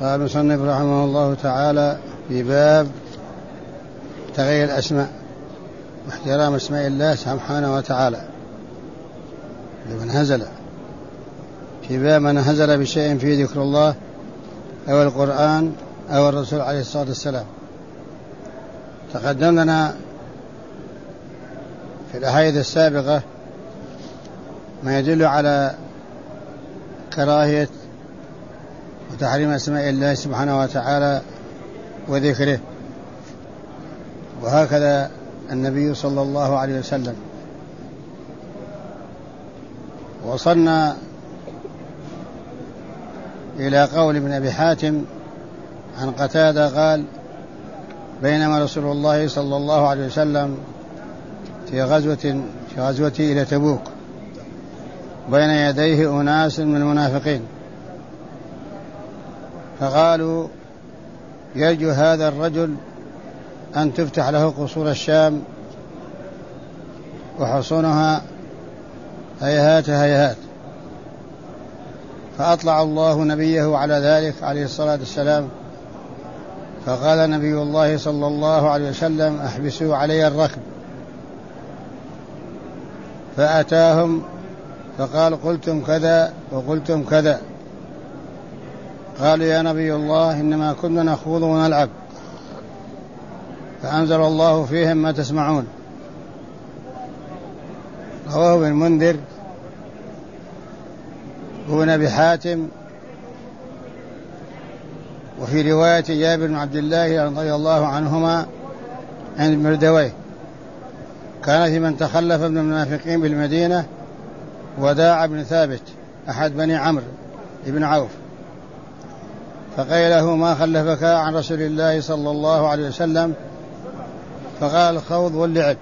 قال المصنف رحمه الله تعالى في باب تغيير الأسماء واحترام اسماء الله سبحانه وتعالى. لمن هزل في باب من هزل بشيء فيه ذكر الله أو القرآن أو الرسول عليه الصلاة والسلام. تقدم لنا في الأحاديث السابقة ما يدل على كراهية وتحريم أسماء الله سبحانه وتعالى وذكره، وهكذا النبي صلى الله عليه وسلم. وصلنا إلى قول ابن أبي حاتم عن قتادة قال: بينما رسول الله صلى الله عليه وسلم في غزوة إلى تبوك بين يديه أناس من المنافقين، فقالوا: يرجو هذا الرجل أن تفتح له قصور الشام وحصونها هيهات هيهات. فأطلع الله نبيه على ذلك عليه الصلاة والسلام، فقال نبي الله صلى الله عليه وسلم: احبسوا علي الركب. فأتاهم فقال: قلتم كذا وقلتم كذا. قالوا: يا نبي الله إنما كنا نخوض ونلعب. فأنزل الله فيهم ما تسمعون. رواه ابن المنذر وابن أبي حاتم. وفي رواية جابر بن عبد الله رضي الله عنهما عند مردويه: كان في من تخلف من المنافقين بالمدينة وداع بن ثابت أحد بني عمرو بن عوف، فقيل له: ما خلفك عن رسول الله صلى الله عليه وسلم؟ فقال: الخوض واللعب.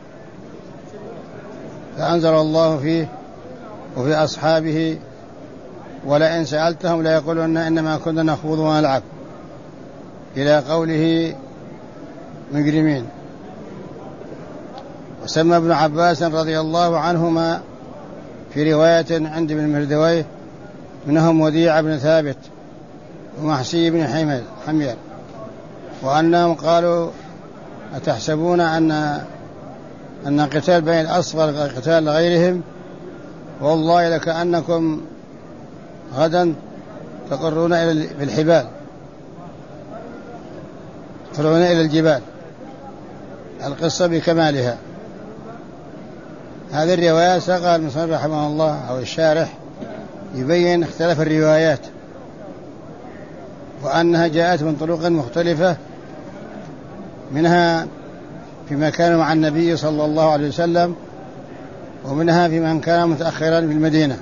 فأنزل الله فيه وفي أصحابه: ولئن سألتهم ليقولون إنما كنا نخوض ونلعب، إلى قوله مجرمين. وسمى ابن عباس رضي الله عنهما في رواية عند ابن مردويه منهم وديع بن ثابت ومحسي بن حمير، وأنهم قالوا: أتحسبون أن قتال بين الأصغر قتال غيرهم؟ والله لكأنكم غدا تقرون بالحبال ترون إلى الجبال. القصة بكمالها. هذه الروايات ساقها المصنف رحمه الله أو الشارح يبين اختلاف الروايات، وأنها جاءت من طرق مختلفة، منها فيما كان مع النبي صلى الله عليه وسلم، ومنها في من كان متأخرا في المدينة.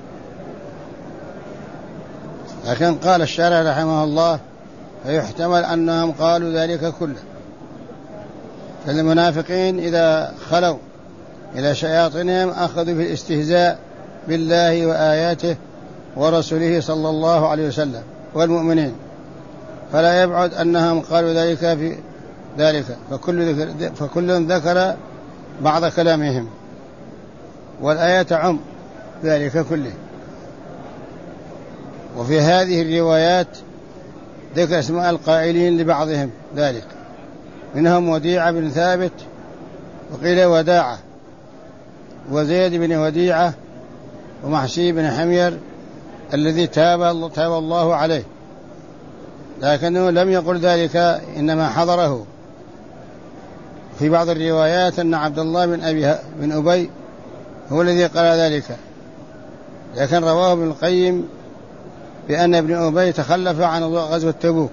لكن قال الشارح رحمه الله: فيحتمل أنهم قالوا ذلك كله. فالمنافقين إذا خلوا إلى شياطينهم أخذوا في الاستهزاء بالله وآياته ورسوله صلى الله عليه وسلم والمؤمنين، فلا يبعد أنهم قالوا ذلك في ذلك، فكل ذكر بعض كلامهم، والآية تعم ذلك كله. وفي هذه الروايات ذكر اسماء القائلين لبعضهم ذلك، منهم وديعة بن ثابت، وقيل وداعة، وزيد بن وديعة، ومحسي بن حمير الذي تاب الله عليه، لكنه لم يقل ذلك، إنما حضره. في بعض الروايات أن عبد الله بن أبي هو الذي قال ذلك، لكن رواه ابن القيم بأن ابن أبي تخلف عن غزوة تبوك.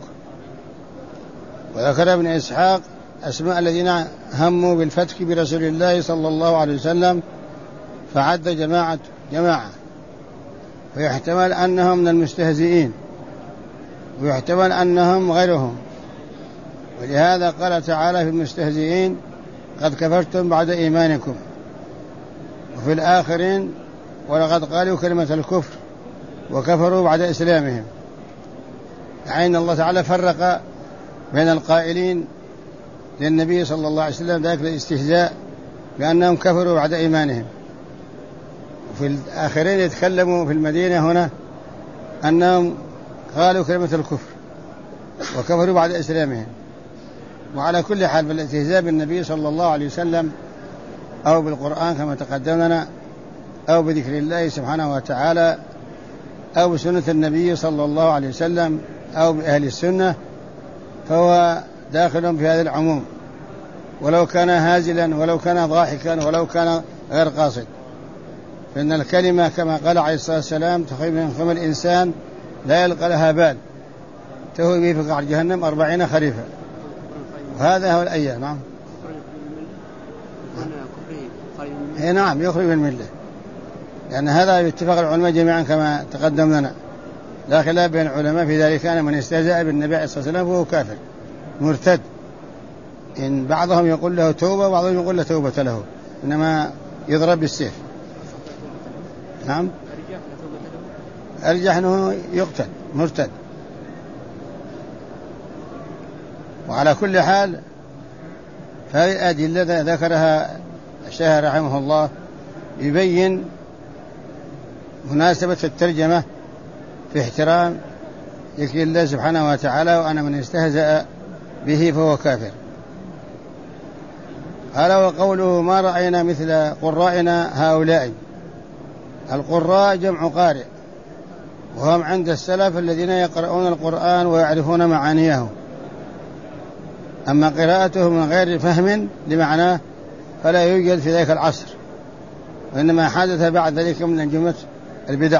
وذكر ابن إسحاق أسماء الذين هموا بالفتك برسول الله صلى الله عليه وسلم، فعد جماعة، ويحتمل أنهم من المستهزئين، ويحتمل أنهم غيرهم. ولهذا قال تعالى في المستهزئين: قد كفرتم بعد إيمانكم. وفي الآخرين: ولقد قالوا كلمة الكفر وكفروا بعد إسلامهم. يعني الله تعالى فرق بين القائلين للنبي صلى الله عليه وسلم ذلك الاستهزاء بأنهم كفروا بعد إيمانهم، وفي الآخرين يتكلموا في المدينة هنا أنهم قالوا كلمة الكفر وكفروا بعد إسلامهم. وعلى كل حال بالاستهزاء بالنبي صلى الله عليه وسلم أو بالقرآن كما تقدمنا أو بذكر الله سبحانه وتعالى أو بسنة النبي صلى الله عليه وسلم أو بأهل السنة فهو داخل في هذا العموم، ولو كان هازلا ولو كان ضاحكا ولو كان غير قاصد، فإن الكلمة كما قال عليه الصلاة والسلام تخرج من فم الإنسان لا يلقى لها بال تهوي به في قعر جهنم 40 خريفا. وهذا هو الأيام. نعم. نعم يخرج من الملة، لأن هذا باتفاق العلماء جميعا كما تقدم لنا، لا خلاف بين العلماء في ذلك. كان من استهزأ بالنبي عليه الصلاة والسلام فهو كافر مرتد، إن بعضهم يقول له توبة وبعضهم يقول له توبة له، إنما يضرب بالسيف. نعم أرجح أنه يقتل مرتد. وعلى كل حال فهذه الأدلة ذكرها الشيخ رحمه الله يبين مناسبة الترجمة في احترام ذكر الله سبحانه وتعالى، وأن من استهزأ به فهو كافر. قال وقوله ما رأينا مثل قرائنا هؤلاء. القراء جمع قارئ، وهم عند السلف الذين يقرؤون القرآن ويعرفون معانيه، أما قراءته من غير فهم لمعناه فلا يوجد في ذلك العصر، وإنما حدث بعد ذلك من جملة البدع.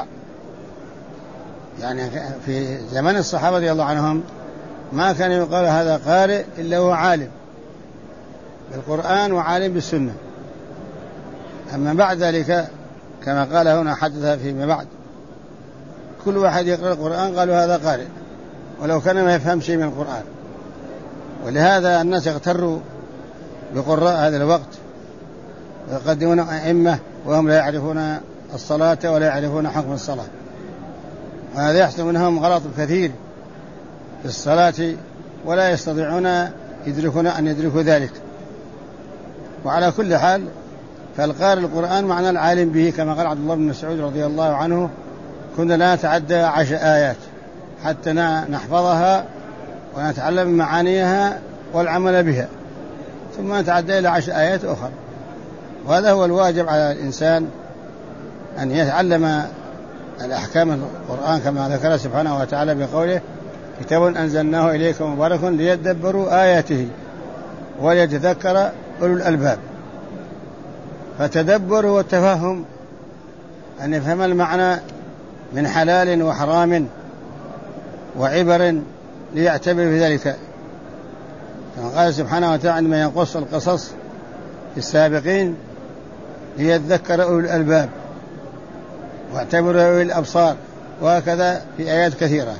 يعني في زمن الصحابة رضي الله عنهم ما كان يقال هذا قارئ إلا هو عالم بالقرآن وعالم بالسنة. أما بعد ذلك كما قال هنا حدث فيما بعد كل واحد يقرأ القرآن قالوا هذا قارئ ولو كان ما يفهم شيء من القرآن. ولهذا الناس يغتروا بقراء هذا الوقت ويقدمون أئمة وهم لا يعرفون الصلاة ولا يعرفون حكم الصلاة، وهذا يحصل منهم غلط كثير في الصلاة ولا يستطيعون يدركون أن يدركوا ذلك. وعلى كل حال فالقارئ القرآن معنى العالم به، كما قال عبد الله بن مسعود رضي الله عنه كنا لا نتعدى 10 آيات حتى نحفظها ونتعلم معانيها والعمل بها، ثم نتعدى إلى 10 آيات أخرى. وهذا هو الواجب على الإنسان أن يتعلم الأحكام القرآن كما ذكر سبحانه وتعالى بقوله كتاب أنزلناه إليكم مبارك ليدبروا آياته وليتذكر أولو الألباب. فتدبر والتفهم أن يفهم المعنى من حلال وحرام وعبر ليعتبر في ذلك، كما قال سبحانه وتعالى عندما ينقص القصص في السابقين ليذكر أولو الألباب واعتبر أولي الأبصار، وهكذا في آيات كثيرة.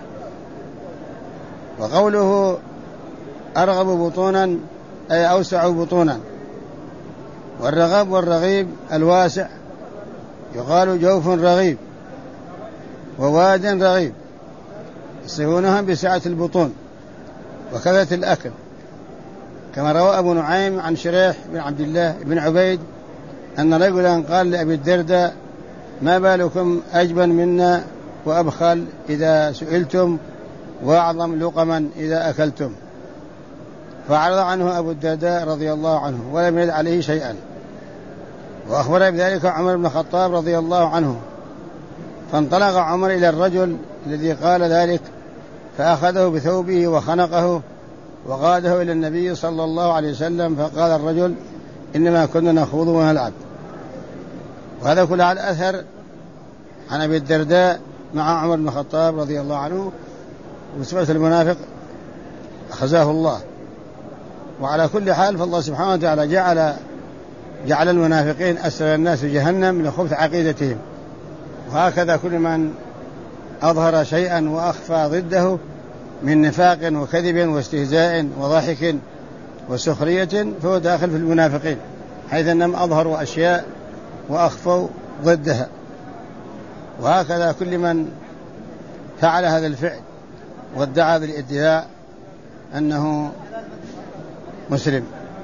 وقوله أرغب بطونا أي أوسع بطونا، والرغب والرغيب الواسع يقال جوف رغيب وواد رغيب، يصفونها بسعة البطون وكثرة الأكل، كما روى أبو نعيم عن شريح بن عبد الله بن عبيد أن رجلا قال لأبي الدرداء ما بالكم أجبن منا وأبخل إذا سئلتم وأعظم لقما إذا أكلتم، فعرض عنه أبو الدرداء رضي الله عنه ولم يرد عليه شيئا. وأخبر بذلك عمر بن الخطاب رضي الله عنه، فانطلق عمر إلى الرجل الذي قال ذلك فأخذه بثوبه وخنقه وقاده إلى النبي صلى الله عليه وسلم، فقال الرجل إنما كنا نخوض ونلعب. وهذا كله على أثر عن أبي الدرداء مع عمر بن الخطاب رضي الله عنه، وصفة المنافق أخزاه الله. وعلى كل حال فالله سبحانه وتعالى جعل المنافقين أسر الناس في جهنم لخبث عقيدتهم، وهكذا كل من أظهر شيئا وأخفى ضده من نفاق وكذب واستهزاء وضحك وسخرية فهو داخل في المنافقين، حيث أنهم أظهروا أشياء وأخفوا ضدها. وهكذا كل من فعل هذا الفعل وادعى بالادعاء أنه مسلم.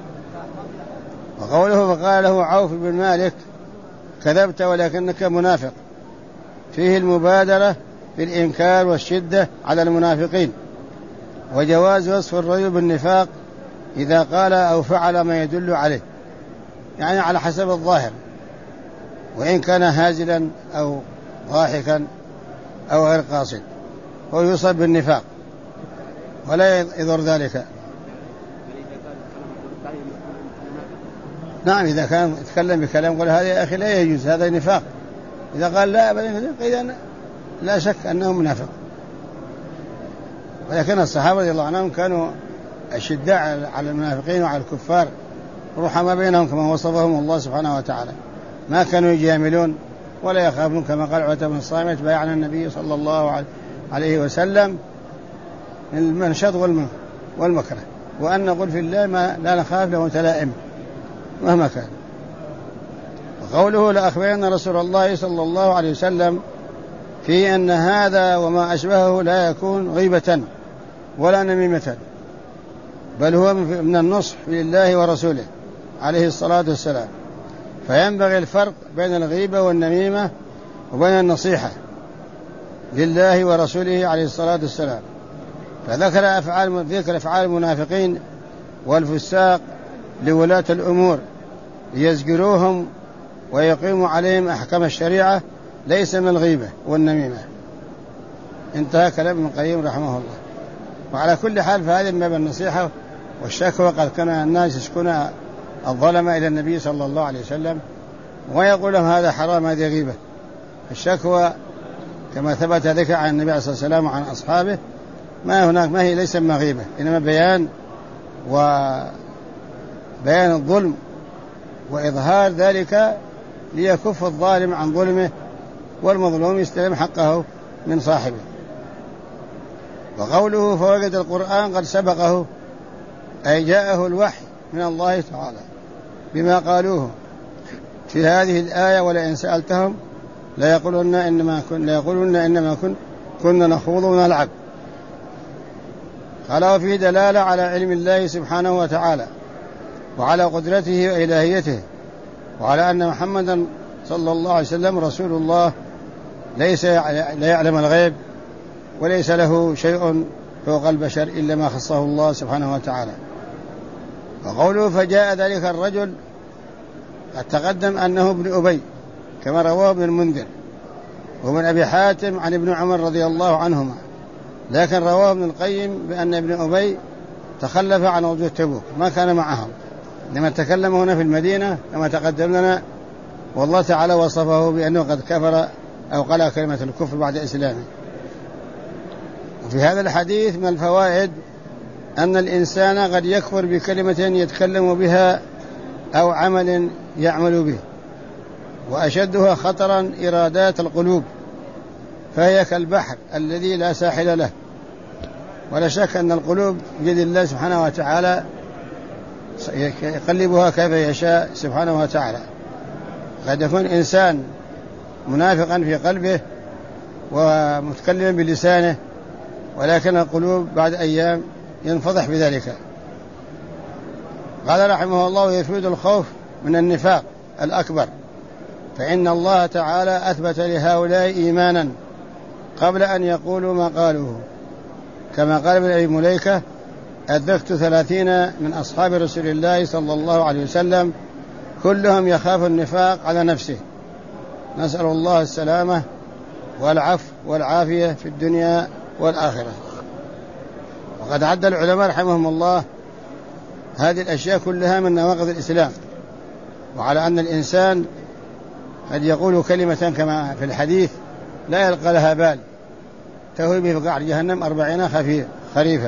وقوله فقال له عوف بن مالك كذبت ولكنك منافق، فيه المبادرة بالإنكار والشدة على المنافقين، وجواز وصف الرجل بالنفاق إذا قال أو فعل ما يدل عليه، يعني على حسب الظاهر، وإن كان هازلا أو ضاحكا أو غير قاصد هو يوصف بالنفاق ولا يضر ذلك. نعم إذا كان يتكلم بكلام قال هذا يا أخي لا يجوز، هذا نفاق. إذا قال لا إذا لا شك أنه منافق. ولكن الصحابة رضي الله عنهم كانوا أشداء على المنافقين وعلى الكفار رحماء بينهم كما وصفهم الله سبحانه وتعالى، ما كانوا يجاملون ولا يخافون، كما قال عتبة بن الصامت بايعنا النبي صلى الله عليه وسلم المنشط والمكره، وأن نقول في الله ما لا نخاف له تلائم مهما كان. وقوله لأخبرنا رسول الله صلى الله عليه وسلم في أن هذا وما أشبهه لا يكون غيبة ولا نميمة، بل هو من النصح لله ورسوله عليه الصلاة والسلام، فينبغي الفرق بين الغيبة والنميمة وبين النصيحة لله ورسوله عليه الصلاة والسلام. فذكر أفعال المنافقين والفساق لولاة الأمور ليزجروهم ويقيموا عليهم أحكام الشريعة، ليس من الغيبة والنميمة. انتهى كلام ابن القيم رحمه الله. وعلى كل حال فهذه من باب النصيحة والشكوى، قد كان الناس يشكون الظلم إلى النبي صلى الله عليه وسلم ويقول لهم هذا حرام هذه غيبة. الشكوى كما ثبت ذكر عن النبي صلى الله عليه وسلم وعن أصحابه ما هي ليس ما غيبة، إنما بيان الظلم وإظهار ذلك ليكف الظالم عن ظلمه والمظلوم يستلم حقه من صاحبه. وقوله فوجد القرآن قد سبقه، أي جاءه الوحي من الله تعالى بما قالوه في هذه الآية ولئن سألتهم ليقولن إنما كنا نخوض ونلعب. قال وفيه دلالة على علم الله سبحانه وتعالى وعلى قدرته وإلهيته، وعلى أن محمدا صلى الله عليه وسلم رسول الله لا يعلم الغيب وليس له شيء فوق البشر إلا ما خصه الله سبحانه وتعالى. وقوله فجاء ذلك الرجل قد تقدم أنه ابن أبي كما رواه ابن المنذر وابن أبي حاتم عن ابن عمر رضي الله عنهما، لكن رواه ابن القيم بأن ابن أبي تخلف عن غزوة تبوك ما كان معهم، لما تكلم هنا في المدينة كما تقدم لنا، والله تعالى وصفه بأنه قد كفر أو قال كلمة الكفر بعد إسلامه. وفي هذا الحديث من الفوائد أن الإنسان قد يكفر بكلمة يتكلم بها أو عمل يعمل به، وأشدها خطرا إرادات القلوب، فهي كالبحر الذي لا ساحل له، ولا شك أن القلوب بيد الله سبحانه وتعالى يقلبها كيف يشاء سبحانه وتعالى. قد يكون إنسان منافقا في قلبه ومتكلما بلسانه، ولكن القلوب بعد أيام ينفضح بذلك. قال رحمه الله يفيد الخوف من النفاق الأكبر، فإن الله تعالى أثبت لهؤلاء إيمانا قبل أن يقولوا ما قالوه، كما قال ابن أبي مليكة أدركت 30 من أصحاب رسول الله صلى الله عليه وسلم كلهم يخاف النفاق على نفسه، نسأل الله السلامة والعفو والعافية في الدنيا والآخرة. وقد عد العلماء رحمهم الله هذه الأشياء كلها من نواقض الإسلام، وعلى أن الإنسان قد يقول كلمة كما في الحديث لا يلقى لها بال تهوي به في قعر جهنم 40 خريفا.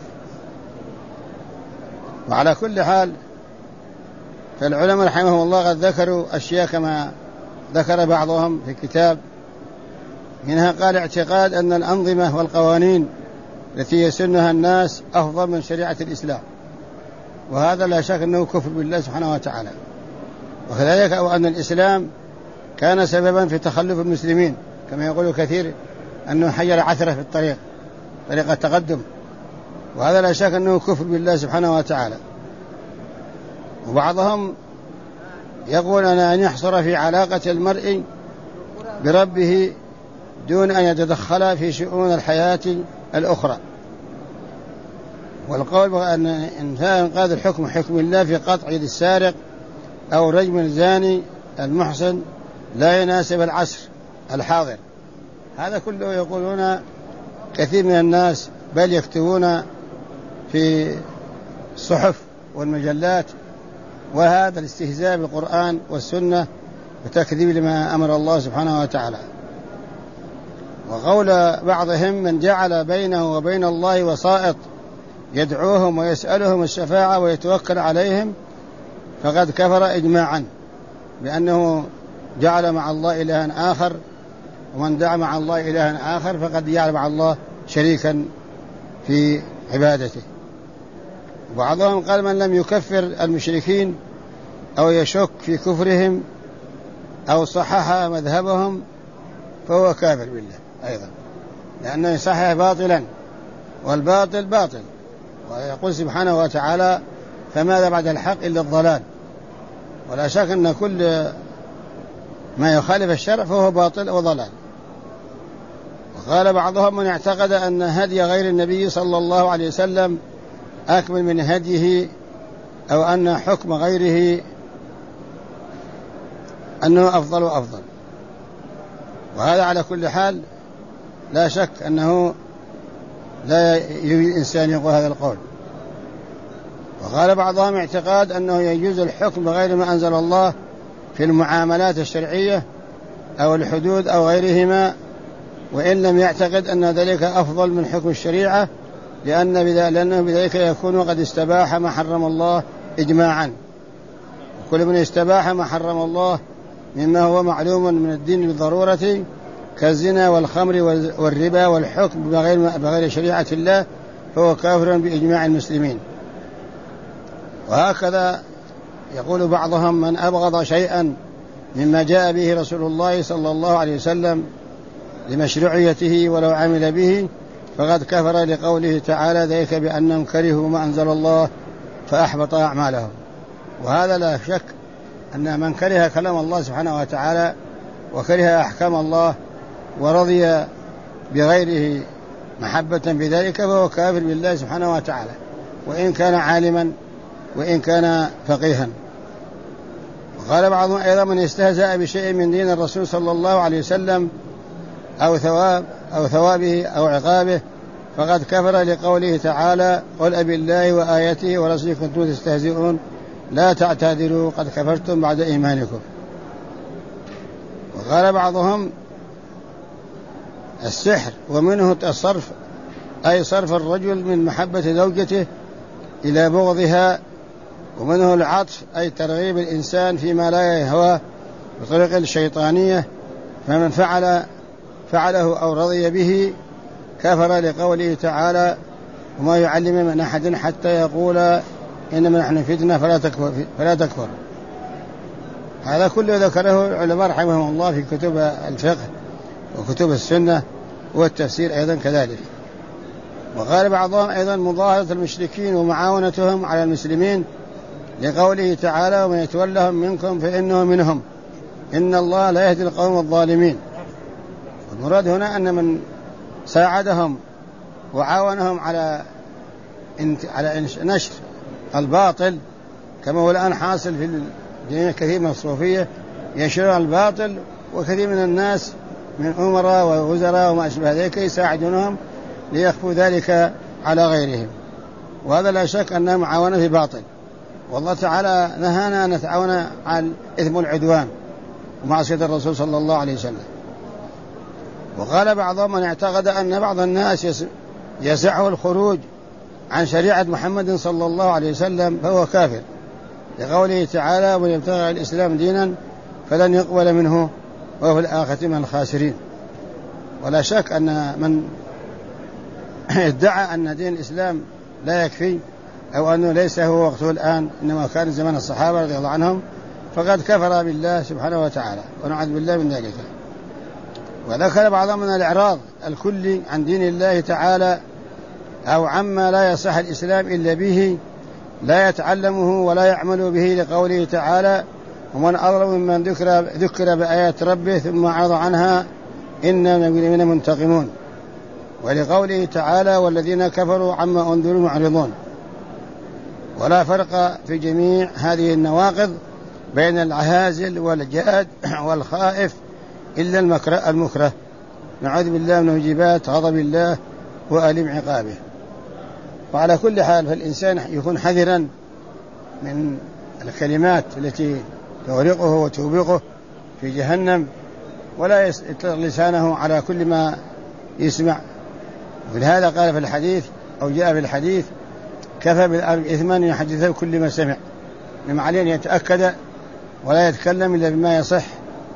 وعلى كل حال فالعلماء رحمهم الله قد ذكروا أشياء كما ذكر بعضهم في الكتاب، منها قال اعتقاد أن الأنظمة والقوانين التي يسنها الناس أفضل من شريعة الإسلام، وهذا لا شك أنه كفر بالله سبحانه وتعالى. وكذلك أو أن الإسلام كان سببا في تخلف المسلمين، كما يقول كثير أنه حير عثرة في طريق التقدم، وهذا لا شك أنه كفر بالله سبحانه وتعالى. وبعضهم يقول أن يحصر في علاقة المرء بربه دون أن يتدخل في شؤون الحياة الأخرى، والقول بأن إنفاذ الحكم حكم الله في قطع يد السارق أو رجم الزاني المحسن لا يناسب العصر الحاضر. هذا كله يقولون كثير من الناس، بل يكتبون في الصحف والمجلات، وهذا الاستهزاء بالقرآن والسنة وتكذيب لما أمر الله سبحانه وتعالى. وقول بعضهم من جعل بينه وبين الله وسائط يدعوهم ويسألهم الشفاعة ويتوكل عليهم فقد كفر إجماعا، بأنه جعل مع الله إلها آخر، ومن دعا مع الله إلها آخر فقد جعل مع الله شريكا في عبادته. وبعضهم قال من لم يكفر المشركين أو يشك في كفرهم أو صحح مذهبهم فهو كافر بالله أيضا، لأنه يصحح باطلا، والباطل باطل. ويقول سبحانه وتعالى فماذا بعد الحق إلا الضلال. ولا شك أن كل ما يخالف الشرع فهو باطل وضلال. وقال بعضهم من اعتقد أن هدي غير النبي صلى الله عليه وسلم أكمل من هديه، أو أن حكم غيره أنه أفضل وأفضل. وهذا على كل حال لا شك أنه لا يريد الإنسان يقول هذا القول. وقال بعضهم اعتقاد أنه يجوز الحكم بغير ما أنزل الله في المعاملات الشرعية أو الحدود أو غيرهما، وإن لم يعتقد أن ذلك أفضل من حكم الشريعة، لأنه بذلك يكون قد استباح ما حرم الله إجماعا. وكل من استباح ما حرم الله مما هو معلوم من الدين بالضرورة كالزنا والخمر والربا والحكم بغير شريعة الله فهو كافر بإجماع المسلمين. وهكذا يقول بعضهم من أبغض شيئا مما جاء به رسول الله صلى الله عليه وسلم لمشروعيته ولو عمل به فقد كفر لقوله تعالى ذلك بأنهم كرهوا ما أنزل الله فأحبط أعمالهم. وهذا لا شك أن من كره كلام الله سبحانه وتعالى وكره أحكام الله ورضي بغيره محبة بذلك فهو كافر بالله سبحانه وتعالى، وإن كان عالما وإن كان فقيها. وقال بعضهم أيضا من استهزأ بشيء من دين الرسول صلى الله عليه وسلم أو ثوابه أو عقابه فقد كفر لقوله تعالى قل أبالله وآياته ورسوله كنتم تستهزئون لا تعتذروا قد كفرتم بعد إيمانكم. وقال بعضهم السحر ومنه الصرف، أي صرف الرجل من محبة زوجته إلى بغضها، ومنه العطف أي ترغيب الإنسان فيما لا يهوى بطريق الشيطانية، فمن فعله أو رضي به كفر لقوله تعالى وما يعلم من أحد حتى يقول إنما نحن فتنة فلا تكفر. هذا كله ذكره العلماء رحمهم الله في كتب الفقه وكتب السنة والتفسير أيضا كذلك. وقال بعضهم أيضا مظاهرة المشركين ومعاونتهم على المسلمين لقوله تعالى ومن يتولهم منكم فإنه منهم إن الله لا يهدي القوم الظالمين. والمراد هنا أن من ساعدهم وعاونهم على نشر الباطل كما هو الآن حاصل في الجميع، كثير من الصوفية ينشرون الباطل، وكثير من الناس من أمراء ووزراء وما أشبه ذلك يساعدونهم ليخفوا ذلك على غيرهم، وهذا لا شك أنه معاونة في باطل. والله تعالى نهانا أن نتعاون على الإثم والعدوان ومعصية الرسول صلى الله عليه وسلم. وقال بعضهم من اعتقد أن بعض الناس يسعه الخروج عن شريعة محمد صلى الله عليه وسلم فهو كافر لقوله تعالى ومن يبتغي الإسلام دينا فلن يقبل منه وهو في الآخرة من الخاسرين. ولا شك أن من ادعى أن دين الإسلام لا يكفي أو أنه ليس هو وقته الآن إنما كان زمان الصحابة رضي الله عنهم فقد كفر بالله سبحانه وتعالى ونعوذ بالله من ذلك. وذكر بعضهم من الإعراض الكلي عن دين الله تعالى أو عما لا يصح الإسلام إلا به لا يتعلمه ولا يعمل به لقوله تعالى ومن أظلم ممن ذكر بآيات ربه ثم أعرض عنها إنا من المجرمين منتقمون. ولقوله تعالى والذين كفروا عما أنذروا معرضون. ولا فرق في جميع هذه النواقض بين العهازل والجاد والخائف إلا المكره. نعوذ بالله من موجبات غضب الله وألم عقابه. وعلى كل حال فالإنسان يكون حذرا من الكلمات التي تغرقه وتوبقه في جهنم، ولا يطلق لسانه على كل ما يسمع. ولهذا قال في الحديث أو جاء في الحديث كفى بالأرض إثما أن يحدثه كل ما سمع. مما عليه أن يتأكد ولا يتكلم إلا بما يصح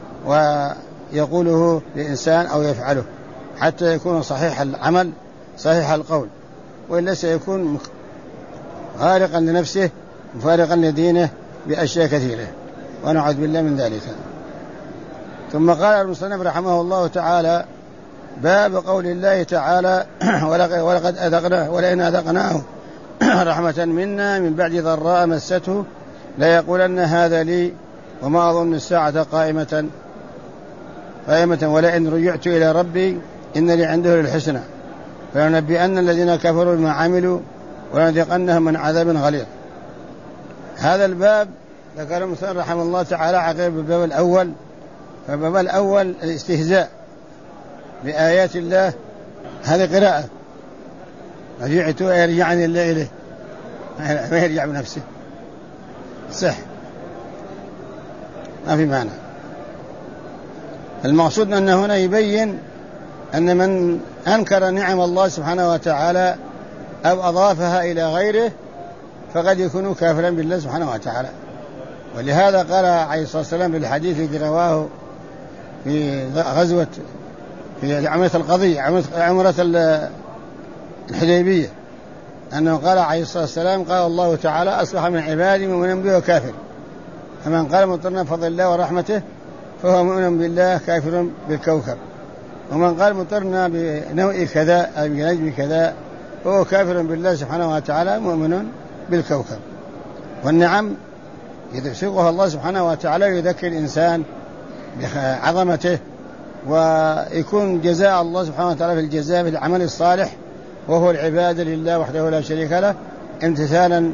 ويقوله لإنسان أو يفعله حتى يكون صحيح العمل صحيح القول، وإلا سيكون غارقا لنفسه مفارقا لدينه بأشياء كثيرة، ونعوذ بالله من ذلك. ثم قال المصنف رحمه الله تعالى باب قول الله تعالى ولقد أذقناه ولئن أذقناه رحمة منا من بعد ضراء مسته ليقولن هذا لي وما أظن الساعة قائمة ولئن رجعت إلى ربي إن لي عنده للحسنى فلنبئن الذين كفروا بما عملوا ولنذيقنهم من عذاب غليظ. هذا الباب ذكر المصنف رحمه الله تعالى عقب الباب الأول. فالباب الأول الاستهزاء بآيات الله، هذه قراءة رجعت يرجعني الله إليه، ما يرجع بنفسه صح، ما في معنى. المقصود أن هنا يبين أن من أنكر نعم الله سبحانه وتعالى أو أضافها إلى غيره فقد يكون كافرا بالله سبحانه وتعالى. ولهذا قال عليه الصلاة والسلام في الحديث الذي رواه في غزوة في عمرة القضية عمرة الحديبية أنه قال عليه الصلاة والسلام قال الله تعالى أصبح من عبادي مؤمن به وكافر، فمن قال مضطرا بفضل الله ورحمته فهو مؤمن بالله كافر بالكوكب، ومن قال مضطرنا بنوع كذا أو بنجم كذا فهو كافر بالله سبحانه وتعالى مؤمن بالكوكب. والنعم يذكرها الله سبحانه وتعالى يذكر الإنسان بعظمته، ويكون جزاء الله سبحانه وتعالى في الجزاء في العمل الصالح وهو العبادة لله وحده لا شريك له امتثالا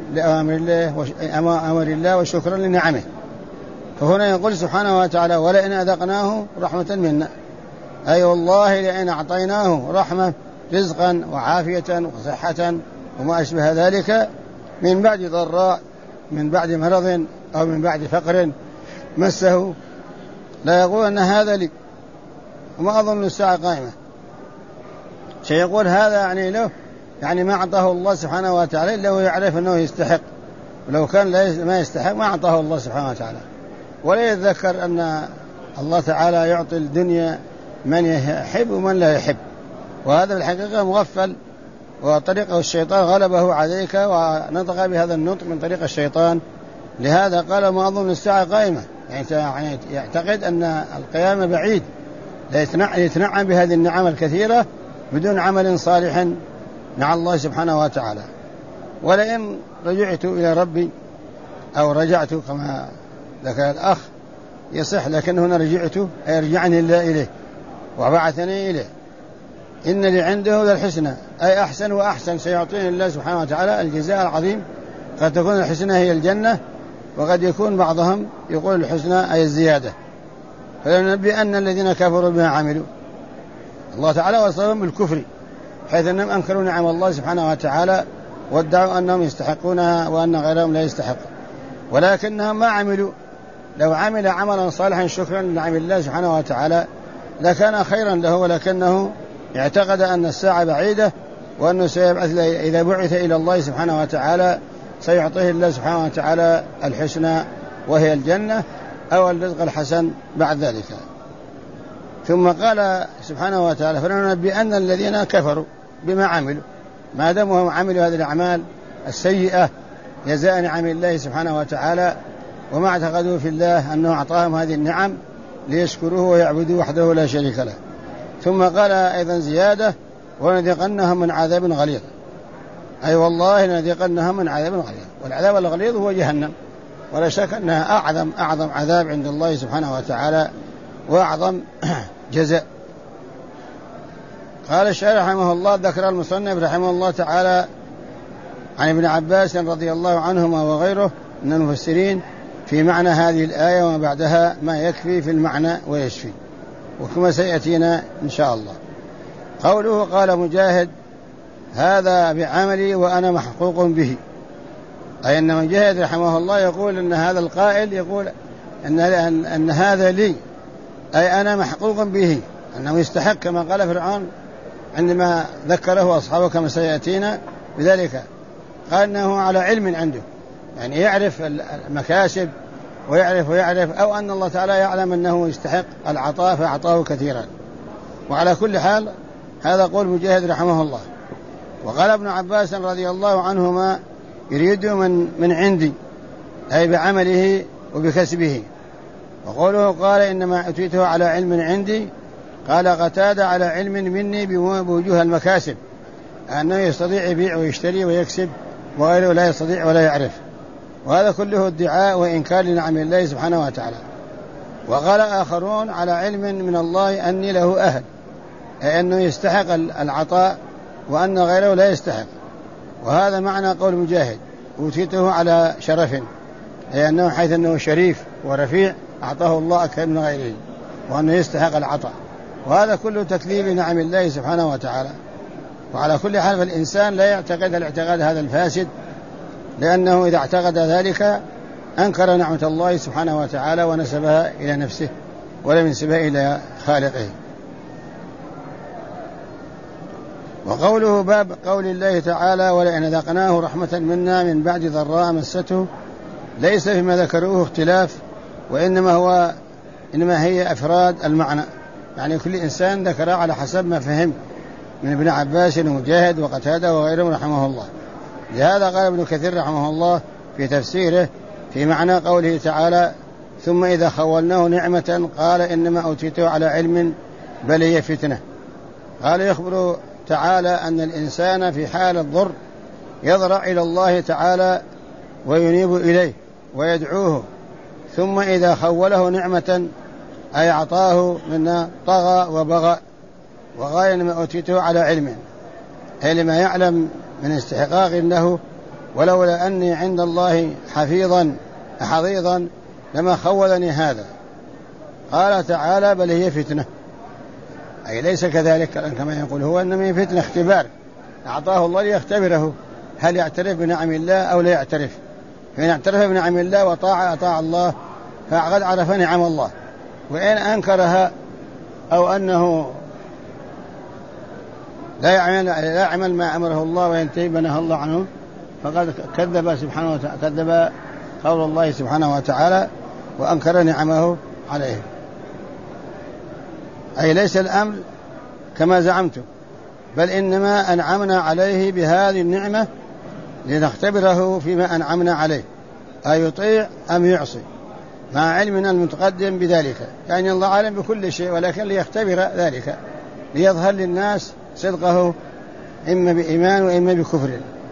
لأوامر الله وشكرا لنعمه. فهنا يقول سبحانه وتعالى ولئن أذقناه رحمة منا، أي والله لئن أعطيناه رحمة رزقا وعافية وصحة وما أشبه ذلك من بعد ضراء، من بعد مرض أو من بعد فقر مسه لا يقول أن هذا لي وما أظن الساعة قائمة. سيقول هذا يعني له يعني ما أعطاه الله سبحانه وتعالى إلا هو يعرف أنه يستحق، ولو كان ما يستحق ما أعطاه الله سبحانه وتعالى. ولا يتذكر أن الله تعالى يعطي الدنيا من يحب ومن لا يحب، وهذا الحقيقة مغفل، وطريقه الشيطان غلبه عليك ونطق بهذا النطق من طريق الشيطان. لهذا قال ما أظن الساعة قائمة، يعني يعتقد أن القيامة بعيد، يتنعم بهذه النعم الكثيرة بدون عمل صالح مع الله سبحانه وتعالى. ولئن رجعت إلى ربي أو رجعت كما ذكر الأخ يصح، لكن هنا رجعت أي رجعني الله إليه وبعثني إليه. إن لي عنده للحسنى أي أحسن وأحسن، سيعطيني الله سبحانه وتعالى الجزاء العظيم. قد تكون الحسنى هي الجنة، وقد يكون بعضهم يقول الحسنى أي الزيادة. فلننبئن الذين كفروا بما عملوا. الله تعالى وصفهم بالكفر حيث أنهم أنكروا نعم الله سبحانه وتعالى وادعوا أنهم يستحقونها وأن غيرهم لا يستحق، ولكنهم ما عملوا. لو عمل عملا صالحا شكرا لنعم الله سبحانه وتعالى لكان خيرا له، ولكنه اعتقد أن الساعة بعيدة وأنه سيبعث إذا بعث إلى الله سبحانه وتعالى سيعطيه الله سبحانه وتعالى الحسنى وهي الجنة أو الرزق الحسن بعد ذلك. ثم قال سبحانه وتعالى فلننبئن الذين كفروا بما عملوا، ما دامهم عملوا هذه الأعمال السيئة جزاء نعم الله سبحانه وتعالى وما اعتقدوا في الله أنه أعطاهم هذه النعم ليشكروه ويعبدوه وحده لا شريك له. ثم قال أيضا زيادة ولنذيقنهم من عذاب غليظ، أي والله لنذيقنهم من عذاب غليظ. والعذاب الغليظ هو جهنم، ولا شك أنها أعظم عذاب عند الله سبحانه وتعالى وأعظم جزاء. قال الشيخ رحمه الله ذكر المصنف رحمه الله تعالى عن ابن عباس رضي الله عنهما وغيره من المفسرين في معنى هذه الآية وما بعدها ما يكفي في المعنى ويشفي، وكما سيأتينا إن شاء الله. قوله قال مجاهد هذا بعملي وأنا محقوق به، أي أن مجاهد رحمه الله يقول أن هذا القائل يقول أن هذا لي، أي أنا محقوق به، أنه يستحق كما قال فرعون عندما ذكره أصحابه كما سيأتينا بذلك، قال أنه على علم عنده، يعني يعرف المكاسب ويعرف أو أن الله تعالى يعلم أنه يستحق العطاء فأعطاه كثيرا. وعلى كل حال هذا قول مجاهد رحمه الله. وقال ابن عباس رضي الله عنهما يريد من عندي، أي بعمله وبكسبه. وقوله قال إنما أتيته على علم عندي، قال قتادة على علم مني بوجوه المكاسب، أنه يستطيع يبيع ويشتري ويكسب وغيره لا يستطيع ولا يعرف، وهذا كله ادعاء وإنكار لنعم الله سبحانه وتعالى. وقال آخرون على علم من الله أني له أهل، أي أنه يستحق العطاء وأن غيره لا يستحق، وهذا معنى قول مجاهد أوتيته على شرف، أي أنه حيث أنه شريف ورفيع أعطاه الله أكثر من غيره وأنه يستحق العطاء، وهذا كله تكذيب نعم الله سبحانه وتعالى. وعلى كل حال فالإنسان لا يعتقد الاعتقاد هذا الفاسد، لأنه إذا اعتقد ذلك أنكر نعمة الله سبحانه وتعالى ونسبها إلى نفسه ولم ينسبها إلى خالقه. وقوله باب قول الله تعالى ولئن ذقناه رحمة منا من بعد ضراء مسته، ليس فيما ذكروه اختلاف، إنما هي أفراد المعنى، يعني كل إنسان ذكر على حسب ما فهم من ابن عباس ومجاهد وقتادة وغيرهم رحمه الله. لهذا قال ابن كثير رحمه الله في تفسيره في معنى قوله تعالى ثم إذا خولناه نعمة قال إنما أوتيته على علم بل هي فتنة. قال يخبر تعالى أن الإنسان في حال الضر يضرع إلى الله تعالى وينيب إليه ويدعوه، ثم إذا خوله نعمة أي أعطاه منا طغى وبغى، وقال إنما أوتيته على علم، أي لما يعلم من استحقاق له، ولولا أني عند الله حفيظا لما خولني هذا. قال تعالى بل هي فتنة، أي ليس كذلك كما يقول هو، إنما هي فتنة اختبار أعطاه الله ليختبره هل يعترف بنعم الله أو لا يعترف. فإن اعترف بنعم الله أطاع الله فقد عرف نعم الله، وإن أنكرها أو أنه لا يعمل ما أمره الله وينتهي ما نهى الله عنه فقد كذب سبحانه وتعالى، كذب قول الله سبحانه وتعالى وأنكر نعمه عليه. أي ليس الأمر كما زعمتم، بل إنما أنعمنا عليه بهذه النعمة لنختبره فيما أنعمنا عليه، أي يطيع أم يعصي، مع علمنا المتقدم بذلك، يعني الله عالم بكل شيء، ولكن ليختبر ذلك ليظهر للناس صدقه إما بإيمان وإما بكفر.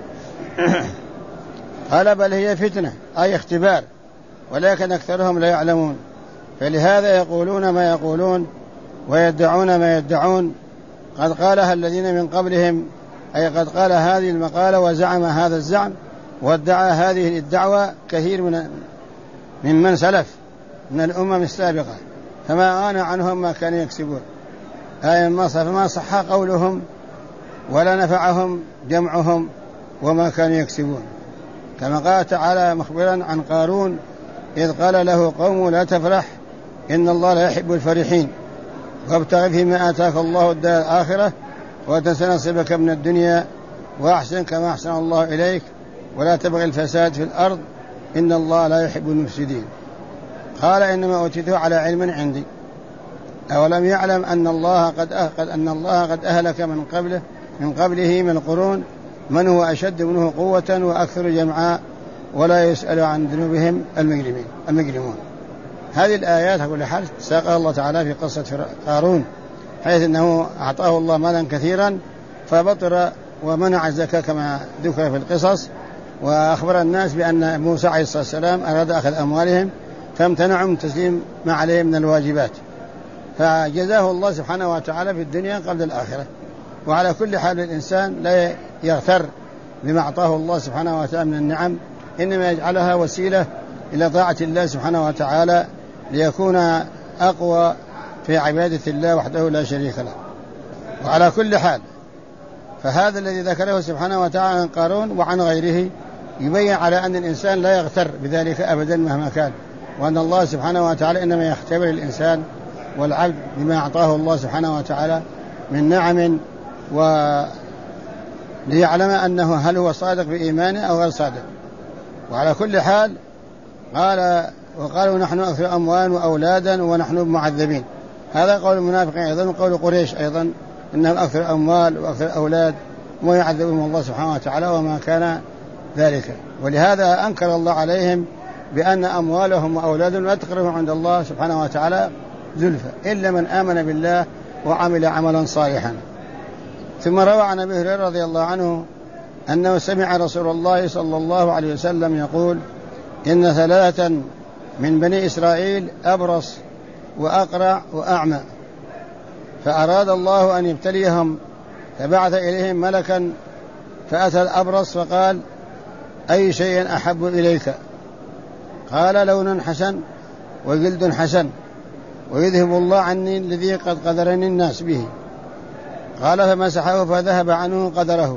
قال بل هي فتنة أي اختبار، ولكن أكثرهم لا يعلمون، فلهذا يقولون ما يقولون ويدعون ما يدعون. قد قالها الذين من قبلهم، أي قد قال هذه المقالة وزعم هذا الزعم وادعى هذه الدعوة كثير ممن سلف من الأمم السابقة، فما آن عنهم ما كانوا يكسبون، أي فما صح قولهم ولا نفعهم جمعهم وما كانوا يكسبون. كما قال تعالى مخبرا عن قارون إذ قال له قوم لا تفرح إن الله لا يحب الفرحين وابتغ فيما آتاك الله الدار الآخرة وتنس نصيبك من الدنيا وأحسن كما أحسن الله إليك ولا تبغي الفساد في الأرض إن الله لا يحب المفسدين. قال إنما أوتيته على علم عندي، أولم يعلم أن الله قد أهلك من قبله من القرون من هو أشد منه قوة وأكثر جمعاء ولا يسأل عن ذنوبهم المجرمون. هذه الآيات أقول حال ساقها الله تعالى في قصة قارون، حيث أنه أعطاه الله مالا كثيرا فبطر ومنع الزكاة كما ذكر في القصص، وأخبر الناس بأن موسى عليه الصلاة والسلام أراد أخذ أموالهم فامتنعوا من تسليم ما عليهم من الواجبات، فجزاه الله سبحانه وتعالى في الدنيا قبل الآخرة، وعلى كل حال الإنسان لا يغتر بما أعطاه الله سبحانه وتعالى من النعم، إنما يجعلها وسيلة إلى طاعة الله سبحانه وتعالى ليكون أقوى في عبادة الله وحده لا شريك له. وعلى كل حال فهذا الذي ذكره سبحانه وتعالى عن قارون وعن غيره يبين على أن الإنسان لا يغتر بذلك أبدا مهما كان، وأن الله سبحانه وتعالى إنما يختبر الإنسان والعبد بما أعطاه الله سبحانه وتعالى من نعم، وليعلم أنه هل هو صادق بإيمانه أو غير صادق. وعلى كل حال وقالوا نحن أكثر أموال وأولادا ونحن معذبين. هذا قول المنافقين أيضا وقول قريش أيضا، إنهم أكثر أموال وأكثر أولاد ويعذبهم الله سبحانه وتعالى وما كان ذلك. ولهذا أنكر الله عليهم بأن أموالهم وأولادهم لا تقربهم عند الله سبحانه وتعالى زلفى إلا من آمن بالله وعمل عملا صالحا. ثم روى عن أبي هريرة رضي الله عنه أنه سمع رسول الله صلى الله عليه وسلم يقول: إن 3 من بني إسرائيل أبرص وأقرع وأعمى، فأراد الله أن يبتليهم فبعث إليهم ملكا فأتى الأبرص فقال: أي شيء أحب إليك؟ قال: لون حسن وجلد حسن ويذهب الله عني الذي قد قدرني الناس به. قال: فمسحه فذهب عنه قدره،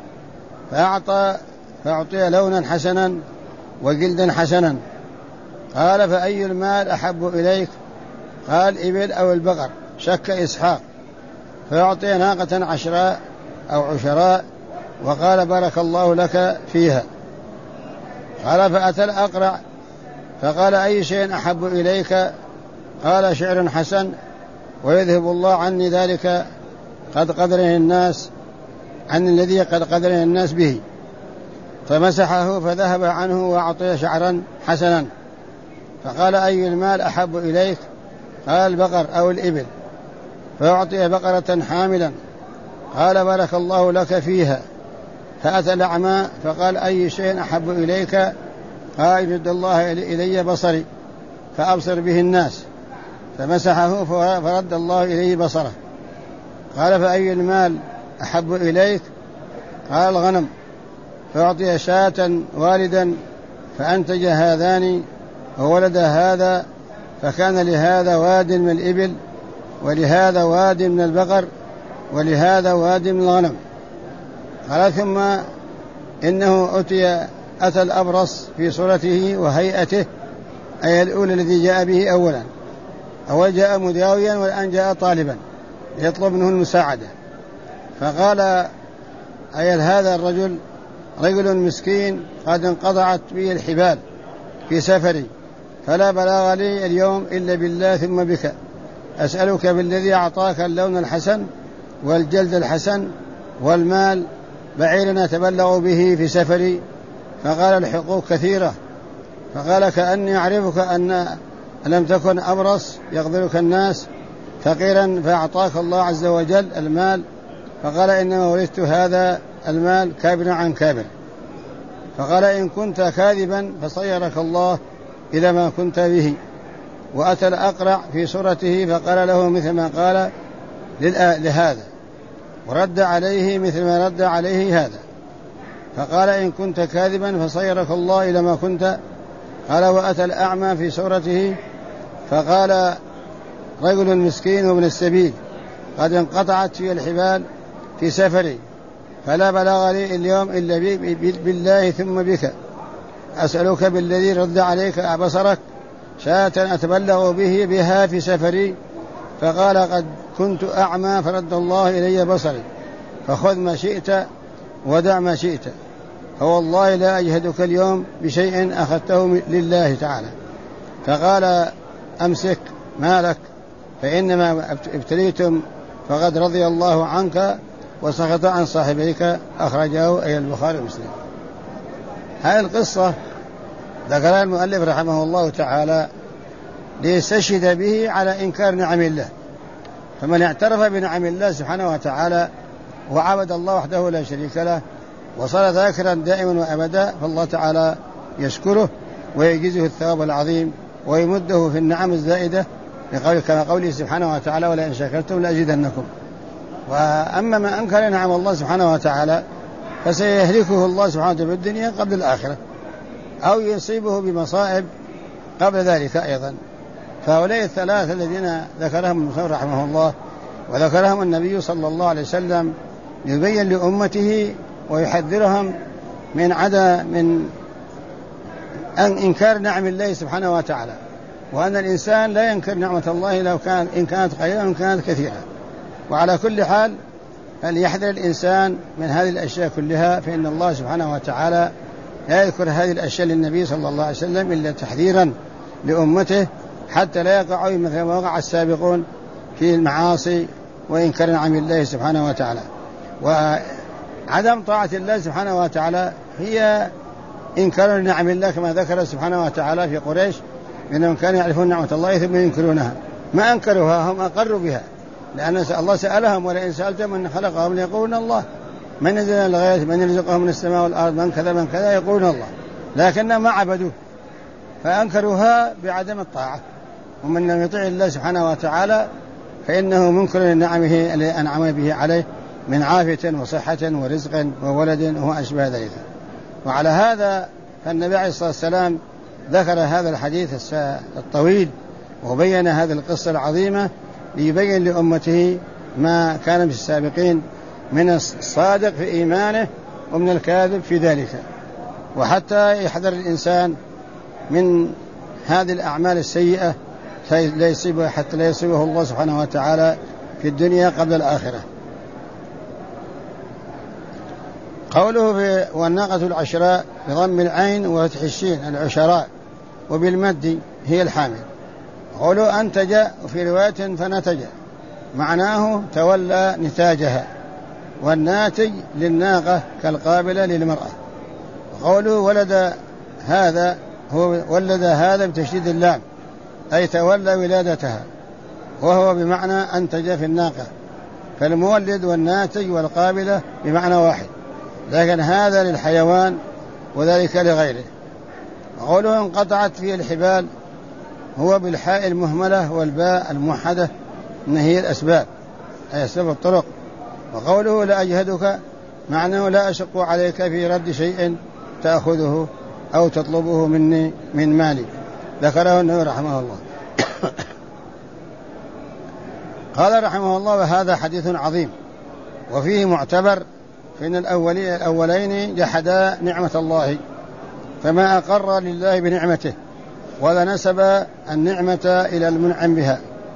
فأعطي لونا حسنا وجلدا حسنا. قال: فأي المال أحب إليك؟ قال: إبل أو البقر، شك إسحاق. فأعطي ناقة 10 أو 10 وقال: بارك الله لك فيها. قال: فأتى الأقرع فقال: أي شيء أحب إليك؟ قال: شعر حسن ويذهب الله عني ذلك قد قدره الناس عن الذي قد قدره الناس به. فمسحه فذهب عنه وأعطي شعرا حسنا. فقال: أي المال أحب إليك؟ قال: البقر أو الإبل. فأعطي بقرة حاملا. قال: بارك الله لك فيها. فأتى الأعمى فقال: أي شيء أحب إليك؟ قال: يرد الله إلي بصري فأبصر به الناس. فمسحه فرد الله إليه بصره. قال: فأي المال أحب إليك؟ قال: الغنم. فأعطي شاة والدا فأنتج هذان وولد هذا، فكان لهذا واد من الإبل ولهذا واد من البقر ولهذا واد من الغنم. قال: ثم إنه أتى الأبرص في صورته وهيئته، أي الأولى الذي جاء به أول جاء مداويا والآن جاء طالبا يطلب منه المساعدة. فقال: أي هذا الرجل رجل مسكين قد انقطعت به الحبال في سفري، فلا بلاغ لي اليوم إلا بالله ثم بك، أسألك بالذي أعطاك اللون الحسن والجلد الحسن والمال بعيرنا تبلغ به في سفري. فقال: الحقوق كثيرة. فقال: كأني أعرفك أن لم تكن أبرص يقدرك الناس فقيرا فأعطاك الله عز وجل المال. فقال: إنما ورثت هذا المال كابرا عن كابر. فقال: إن كنت كاذبا فصيرك الله إلى ما كنت به. وأتى الأقرع في صورته فقال له مثل ما قال لهذا، ورد عليه مثل ما رد عليه هذا. فقال: إن كنت كاذبا فصيرك الله إلى ما كنت. قال: وأتى الأعمى في صورته فقال: رجل مسكين وابن السبيل قد انقطعت في الحبال في سفري، فلا بلاغ لي اليوم إلا بالله ثم بك، أسألك بالذي رد عليك بصرك شاة أتبلغ بها في سفري. فقال: قد كنت أعمى فرد الله إلي بصري، فخذ ما شئت ودع ما شئت، فوالله لا أجهدك اليوم بشيء أخذته لله تعالى. فقال: أمسك مالك فإنما ابتليتم فقد رضي الله عنك وسخط عن صاحبيك. أخرجه أي البخاري ومسلم. هذه القصة ذكرها المؤلف رحمه الله تعالى ليستشهد به على إنكار نعم الله. فمن اعترف بنعم الله سبحانه وتعالى وعبد الله وحده لا شريك له وصار ذاكرا دائما وأبدا، فالله تعالى يشكره ويجزه الثواب العظيم ويمده في النعم الزائدة كما قوله سبحانه وتعالى: ولئن شكرتم لأزيدنكم. وأما من أنكر نعم الله سبحانه وتعالى فسيهلكه الله سبحانه وتعالى في الدنيا قبل الآخرة، أو يصيبه بمصائب قبل ذلك أيضا. فهؤلاء الثلاثة الذين ذكرهم المصنف رحمه الله وذكرهم النبي صلى الله عليه وسلم يبين لأمته ويحذرهم من إنكار نعم الله سبحانه وتعالى، وأن الإنسان لا ينكر نعمة الله إن كانت قليلة وإن كانت كثيرة. وعلى كل حال فليحذر الإنسان من هذه الأشياء كلها، فإن الله سبحانه وتعالى لا يذكر هذه الأشياء للنبي صلى الله عليه وسلم إلا تحذيرا لأمته حتى لا يقعوا مثل ما وقع السابقون في المعاصي وإنكار نعم الله سبحانه وتعالى. وعدم طاعة الله سبحانه وتعالى هي إنكار نعم الله، كما ذكر سبحانه وتعالى في قريش إنهم كانوا يعرفون نعمة الله ثم ينكرونها. ما أنكروها، هم أقروا بها، لأن الله سألهم ولئن سألتم من خلقهم ليقولون الله، من نزل الغيث، من يرزقهم من السماء والأرض، من كذا من كذا، يقولون الله، لكنهم ما عبدوه فأنكروها بعدم الطاعة. ومن لم يطيع الله سبحانه وتعالى فإنه منكر لنعمه التي أنعم به عليه من عافية وصحة ورزق وولد وما أشبه ذلك. وعلى هذا فالنبي عليه الصلاة والسلام ذكر هذا الحديث الطويل وبين هذه القصة العظيمة ليبين لأمته ما كان في السابقين من الصادق في إيمانه ومن الكاذب في ذلك، وحتى يحذر الإنسان من هذه الأعمال السيئة حتى لا يصيبه الله سبحانه وتعالى في الدنيا قبل الآخرة. قوله والناقة العشراء بضم العين وفتح الشين العشراء وبالمد هي الحامل. قوله أنتج وفي رواية فنتج، معناه تولى نتاجها، والناتج للناقة كالقابلة للمرأة. قوله ولد هذا هو ولد هذا بتشديد اللام، أي تولى ولادتها، وهو بمعنى أنتج في الناقة، فالمولد والناتج والقابلة بمعنى واحد، لكن هذا للحيوان وذلك لغيره. قوله انقطعت فيه الحبال هو بالحاء المهملة والباء الموحدة إن هي الأسباب، أي أسباب الطرق. وقوله لا أجهدك معناه لا أشق عليك في رد شيء تأخذه أو تطلبه مني من مالي، ذكره النبي رحمه الله. قال رحمه الله وهذا حديث عظيم وفيه معتبر، فإن الأولين جحدا نعمة الله فما أقر لله بنعمته ولا نسب النعمة إلى المنعم بها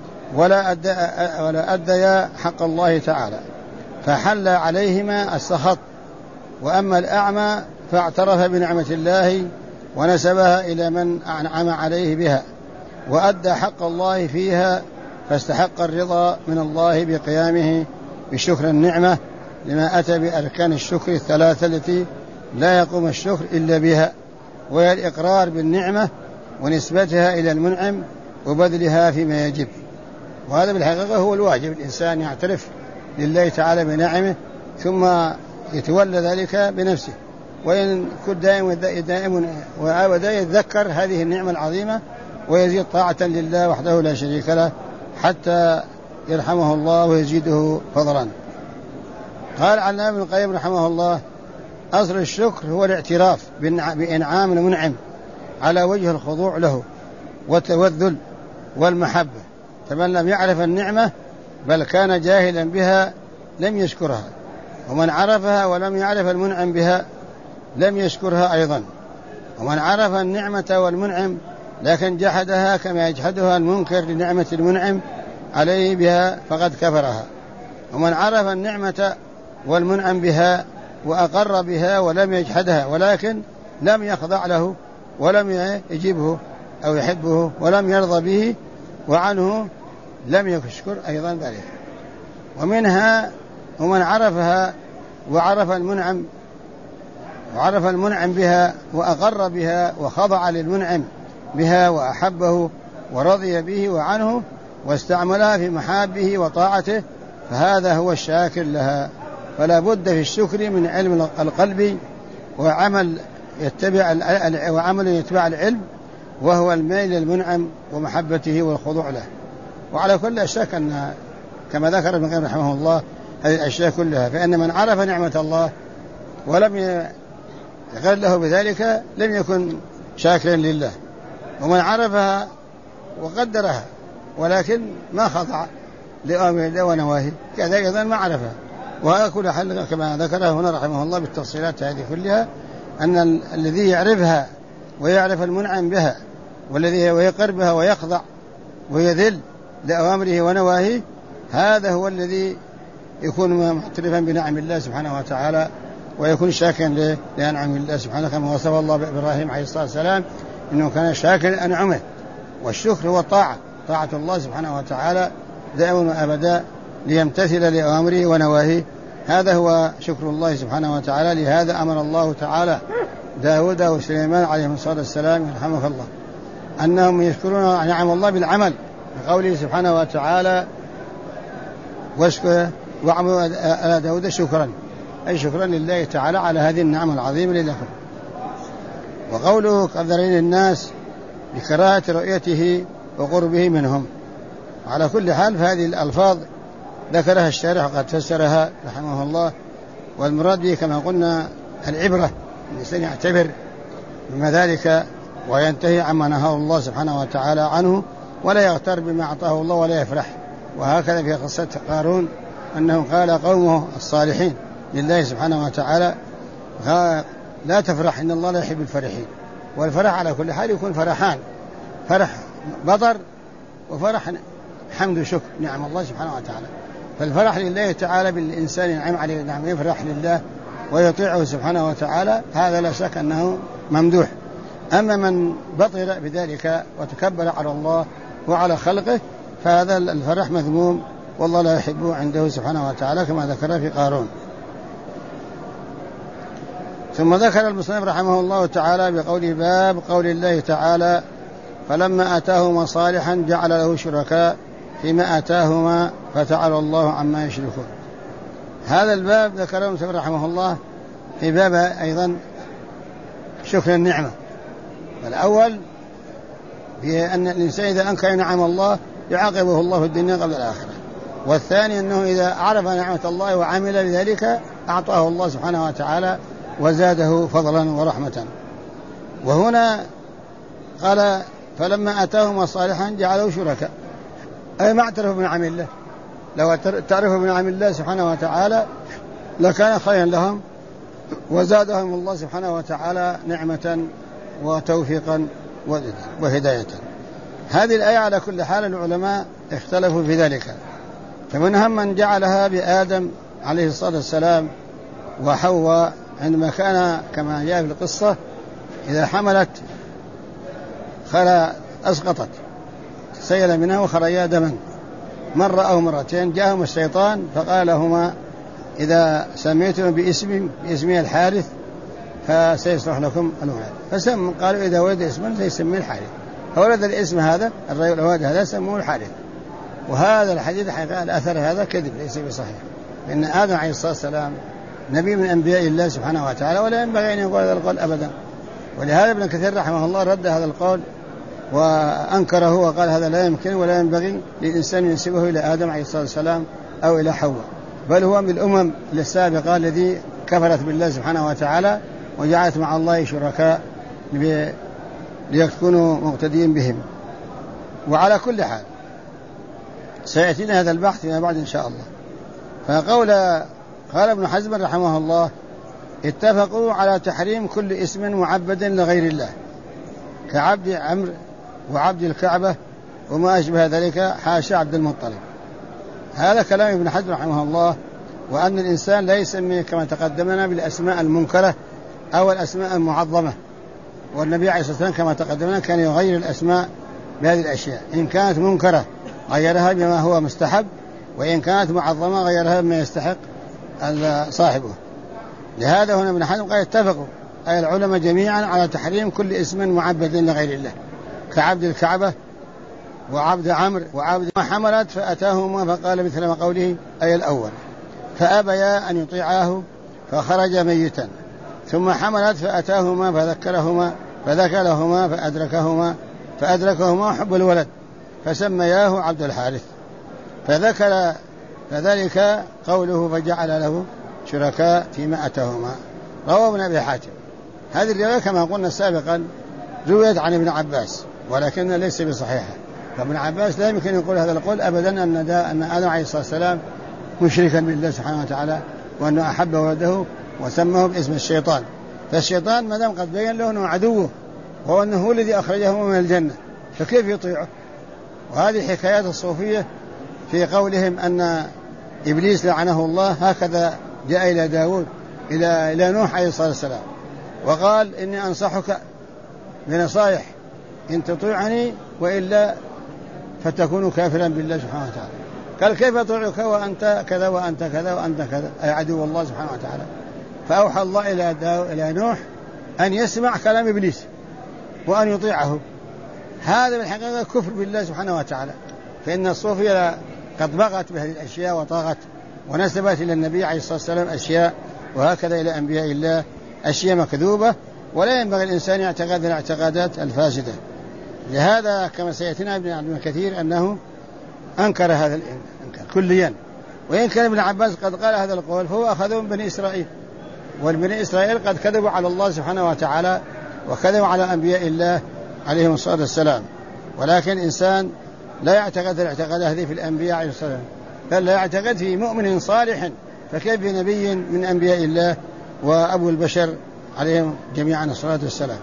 ولا أديا حق الله تعالى، فحل عليهما السخط. وأما الأعمى فاعترف بنعمة الله ونسبها إلى من أنعم عليه بها وأدى حق الله فيها، فاستحق الرضا من الله بقيامه بشكر النعمة لما أتى بأركان الشكر الثلاثة التي لا يقوم الشكر إلا بها، وهي الإقرار بالنعمة ونسبتها إلى المنعم وبذلها فيما يجب. وهذا بالحقيقة هو الواجب، الإنسان يعترف لله تعالى بنعمه ثم يتولى ذلك بنفسه، وإن كنت دائما يتذكر هذه النعمة العظيمة ويزيد طاعة لله وحده لا شريك له حتى يرحمه الله ويزيده فضلا. قال عن ابن القيم رحمه الله أصل الشكر هو الاعتراف بإنعام المنعم على وجه الخضوع له والتوذل والمحبة، فمن لم يعرف النعمة بل كان جاهلا بها لم يشكرها، ومن عرفها ولم يعرف المنعم بها لم يشكرها أيضا، ومن عرف النعمة والمنعم لكن جحدها كما يجحدها المنكر لنعمة المنعم عليه بها فقد كفرها، ومن عرف النعمة والمنعم بها وأقر بها ولم يجحدها ولكن لم يخضع له ولم يجيبه أو يحبه ولم يرضى به وعنه لم يشكر أيضا ذلك. ومنها ومن عرفها وعرف المنعم بها وأقر بها وخضع للمنعم بها وأحبه ورضي به وعنه واستعملها في محابه وطاعته، فهذا هو الشاكر لها. فلا بد في الشكر من علم القلب وعمل يتبع العلم، وهو الميل للمنعم ومحبته والخضوع له. وعلى كل شك أن كما ذكر ابن القيم رحمه الله هذه الأشياء كلها. فإن من عرف نعمة الله ولم يغر له بذلك لم يكن شاكرا لله، ومن عرفها وقدرها ولكن ما خضع لأمر الله ونواهيه كذا أيضا ما عرفها. وهذا كل حل كما ذكره هنا رحمه الله بالتفصيلات هذه كلها، أن الذي يعرفها ويعرف المنعم بها والذي ويقر بها ويخضع ويذل لأوامره ونواهيه، هذا هو الذي يكون معترفا بنعم الله سبحانه وتعالى ويكون شاكرا لأنعم الله سبحانه، كما وصف الله بإبراهيم عليه الصلاة والسلام إنه كان شاكرا لأنعمه. والشكر هو طاعة الله سبحانه وتعالى دائما وأبدا ليمتثل لأوامره ونواهيه. هذا هو شكر الله سبحانه وتعالى. لهذا أمر الله تعالى داود وسليمان عليهم الصلاة والسلام رحمه الله أنهم يشكرون نعم الله بالعمل، بقوله سبحانه وتعالى واشكر واعملوا على داود شكرا، أي شكرا لله تعالى على هذه النعمة العظيمة لله. وقوله قدرين الناس بكراهة رؤيته وقربه منهم. على كل حال فهذه الألفاظ ذكرها الشارح وقد فسرها رحمه الله، والمراد به كما قلنا العبرة، الإنسان يعتبر بما ذلك وينتهي عما نهاه الله سبحانه وتعالى عنه ولا يغتر بما أعطاه الله ولا يفرح. وهكذا في قصة قارون أنه قال قومه الصالحين لله سبحانه وتعالى لا تفرح إن الله لا يحب الفرحين. والفرح على كل حال يكون فرحان، فرح بطر وفرح حمد وشكر نعم الله سبحانه وتعالى. فالفرح لله تعالى بالإنسان ينعم عليه نعم يفرح لله ويطيعه سبحانه وتعالى، هذا لا شك أنه ممدوح. أما من بطر بذلك وتكبر على الله وعلى خلقه فهذا الفرح مذموم والله لا يحبه عنده سبحانه وتعالى كما ذكر في قارون. ثم ذكر المصنف رحمه الله تعالى بقوله باب قول الله تعالى فلما آتاهما صالحا جعل له شركاء فيما آتاهما فتعالى الله عما يشركون. هذا الباب ذكره المصنف رحمه الله في باب أيضا شكر النعمة. الأول بأن الإنسان إذا أنكر نعم الله يعاقبه الله في الدنيا قبل الآخرة. والثاني أنه إذا عرف نعمة الله وعمل بذلك أعطاه الله سبحانه وتعالى وزاده فضلا ورحمة. وهنا قال فلما آتاهما صالحا جعله شركاء، أي ما اعترفوا بنعم الله. لو تعرفوا بنعم الله سبحانه وتعالى لكان خيرا لهم وزادهم الله سبحانه وتعالى نعمة وتوفيقا وهداية. هذه الآية على كل حال العلماء اختلفوا في ذلك، فمنهم من جعلها بآدم عليه الصلاة والسلام وحواء عندما كان كما جاء في القصة إذا حملت أسقطت سيل منها وخرجا دما مرة أو مرتين، جاءهم الشيطان فقال لهما إذا سميتم باسمي الحارث فسيصلح لكم الولد. قالوا إذا ولد اسما سيسميه الحارث، فولد الاسم هذا الولد هذا سموه الحارث. وهذا الحديث حقيقة الأثر هذا كذب ليس بصحيح، لأن آدم عليه الصلاة والسلام نبي من أنبياء الله سبحانه وتعالى ولا ينبغي أن يقول هذا القول أبدا. ولهذا ابن كثير رحمه الله رد هذا القول وأنكره وقال هذا لا يمكن ولا ينبغي للإنسان ينسبه إلى آدم عليه الصلاة والسلام أو إلى حواء، بل هو من الأمم السابقة الذي كفرت بالله سبحانه وتعالى وجعلت مع الله شركاء ليكونوا مقتدين بهم. وعلى كل حال سيأتينا هذا البحث فيما بعد إن شاء الله. قال ابن حزم رحمه الله اتفقوا على تحريم كل اسم معبد لغير الله كعبد عمرو وعبد الكعبة وما أشبه ذلك حاشا عبد المطلب. هذا كلام ابن حزم رحمه الله، وأن الإنسان لا يسمي كما تقدمنا بالأسماء المنكرة أو الأسماء المعظمة. والنبي عليه الصلاة والسلام كما تقدمنا كان يغير الأسماء بهذه الأشياء، إن كانت منكرة غيرها بما هو مستحب، وإن كانت معظمة غيرها بما يستحق صاحبه. لهذا هنا ابن حزم قال اتفقوا أي العلماء جميعا على تحريم كل اسم معبد لغير الله كعبد الكعبة وعبد عمرو وعبد ما حملت فأتاهما فقال مثل ما قوله أي الأول فأبيا أن يطيعاه فخرج ميتا، ثم حملت فأتاهما فذكرهما فأدركهما حب الولد فسمياه عبد الحارث. فذكر فذلك قوله فجعل له شركاء فيما أتاهما. رواه ابن أبي حاتم. هذه الرواية كما قلنا سابقا رويت عن ابن عباس ولكن ليس بصحيحة، فابن عباس لا يمكن يقول هذا القول أبدا أن آدم عليه الصلاة والسلام مشركا بالله سبحانه وتعالى، وأنه أحب ولده وسمه باسم الشيطان. فالشيطان ما دام قد بين له أنه عدوه وأنه هو الذي أخرجه من الجنة فكيف يطيعه؟ وهذه حكايات الصوفية في قولهم أن إبليس لعنه الله هكذا جاء إلى داود إلى نوح عليه الصلاة والسلام وقال إني أنصحك بنصائح إن تطيعني وإلا فتكون كافرا بالله سبحانه وتعالى. قال كيف أطيعك وأنت كذا وأنت كذا وأنت كذا، أي عدو الله سبحانه وتعالى. فأوحى الله إلى نوح أن يسمع كلام إبليس وأن يطيعه. هذا بالحقيقة كفر بالله سبحانه وتعالى، فإن الصوفية قد بغت بهذه الأشياء وطاغت ونسبت إلى النبي عليه الصلاة والسلام أشياء وهكذا إلى أنبياء الله أشياء مكذوبة، ولا ينبغي الإنسان يعتقد الاعتقادات الفاسدة. لهذا كما سيأتينا ابن كثير أنه أنكر هذا الإنكار كليا، وإن كان ابن عباس قد قال هذا القول فهو أخذه من بني إسرائيل، والبني إسرائيل قد كذبوا على الله سبحانه وتعالى وكذبوا على أنبياء الله عليهم الصلاة والسلام. ولكن الإنسان لا يعتقد الاعتقاد هذه في الأنبياء عليه الصلاة والسلام، بل لا يعتقد في مؤمن صالح، فكيف بنبي من أنبياء الله وأبو البشر عليهم جميعا الصلاة والسلام.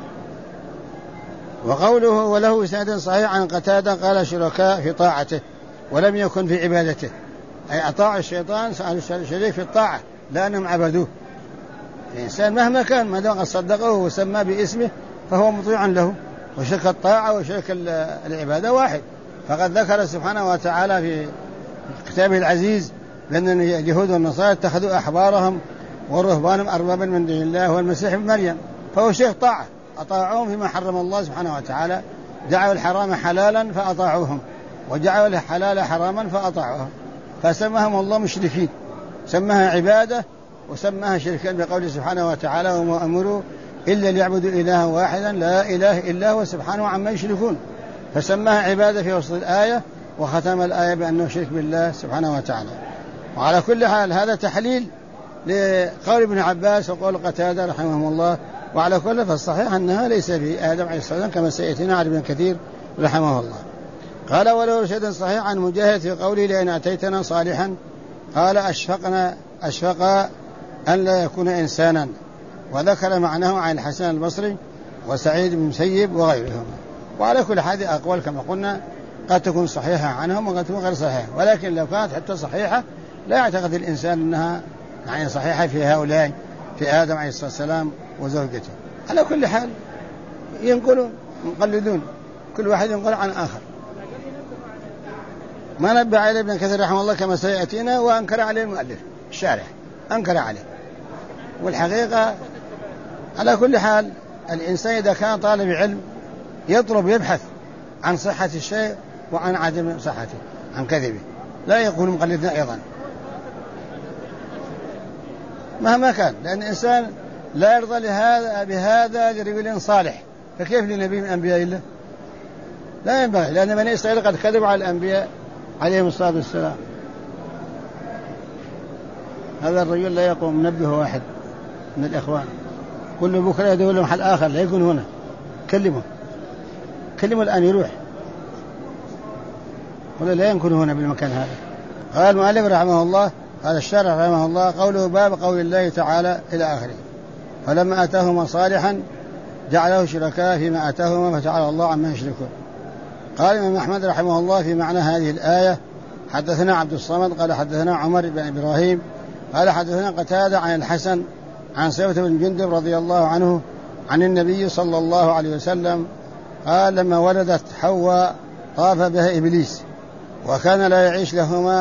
وقوله وله إسناد صحيح عن قتادة قال شركاء في طاعته ولم يكن في عبادته، أي أطاع الشيطان سألوا شريك في الطاعة لأنهم عبدوه. الإنسان مهما كان ما دام صدقه وسمى باسمه فهو مطيع له، وشرك الطاعة وشرك العبادة واحد. فقد ذكر سبحانه وتعالى في كتابه العزيز بأن اليهود والنصارى اتخذوا أحبارهم ورهبانهم أربابا من دون الله والمسيح ابن مريم، فهو شيخ طاعة، أطاعوهم فيما حرم الله سبحانه وتعالى، جعلوا الحرام حلالا فأطاعوهم وجعلوا الحلال حراما فأطاعوهم، فسماهم الله مشركين، سماها عبادة وسماها شركا بقوله سبحانه وتعالى وما أمروا إلا ليعبدوا إلها واحدا لا إله إلا هو سبحانه عما يشركون، فسماها عبادة في وسط الآية وختم الآية بأنه شرك بالله سبحانه وتعالى. وعلى كل حال هذا تحليل لقول ابن عباس وقول قتادة رحمهم الله. وعلى كل فالصحيح أنها ليس في آدم عليه السلام كما سيأتينا عن ابن كثير رحمه الله. قال وله شيء صحيح عن مجاهد في قوله لئن أتيتنا صالحا قال أشفق أن لا يكون إنسانا، وذكر معناه عن الحسن البصري وسعيد بن مسيب وغيرهم. وعلى كل حال أقوال كما قلنا قد تكون صحيحة عنهم وقد تكون غير صحيحة، ولكن لو كانت حتى صحيحة لا يعتقد الإنسان أنها يعني صحيحة في هؤلاء في آدم عليه الصلاة والسلام وزوجته. على كل حال ينقلون مقلدون، كل واحد ينقل عن آخر. ما نبه عليه ابن كثير رحمه الله كما سيأتينا، وأنكر عليه المؤلف الشارح أنكر عليه. والحقيقة على كل حال الإنسان إذا كان طالب علم يطلب يبحث عن صحة الشيء وعن عدم صحته عن كذبه، لا يكون مقلدنا أيضا مهما كان، لأن الإنسان لا يرضى بهذا لرجل صالح، فكيف لنبي من أنبياء الله؟ لا ينبغي، لأن بني إسرائيل قد كذبوا على الأنبياء عليهم الصلاة والسلام. هذا الرجل لا يقوم منبه واحد من الإخوان، كل بكرة يدور محل آخر لا يكون هنا، كلمه الآن يروح ولا لا يكون هنا بالمكان هذا. قال المؤلف رحمه الله هذا الشارح رحمه الله قوله باب قول الله تعالى إلى آخره فلما أتاهما صالحا جعله شركاء فيما أتاهما فتعالى الله عما يشركون. قال الإمام أحمد رحمه الله في معنى هذه الآية حدثنا عبد الصمد قال حدثنا عمر بن إبراهيم قال حدثنا قتادة عن الحسن عن سيبة بن جندب رضي الله عنه عن النبي صلى الله عليه وسلم قال لما ولدت حواء طاف بها إبليس وكان لا يعيش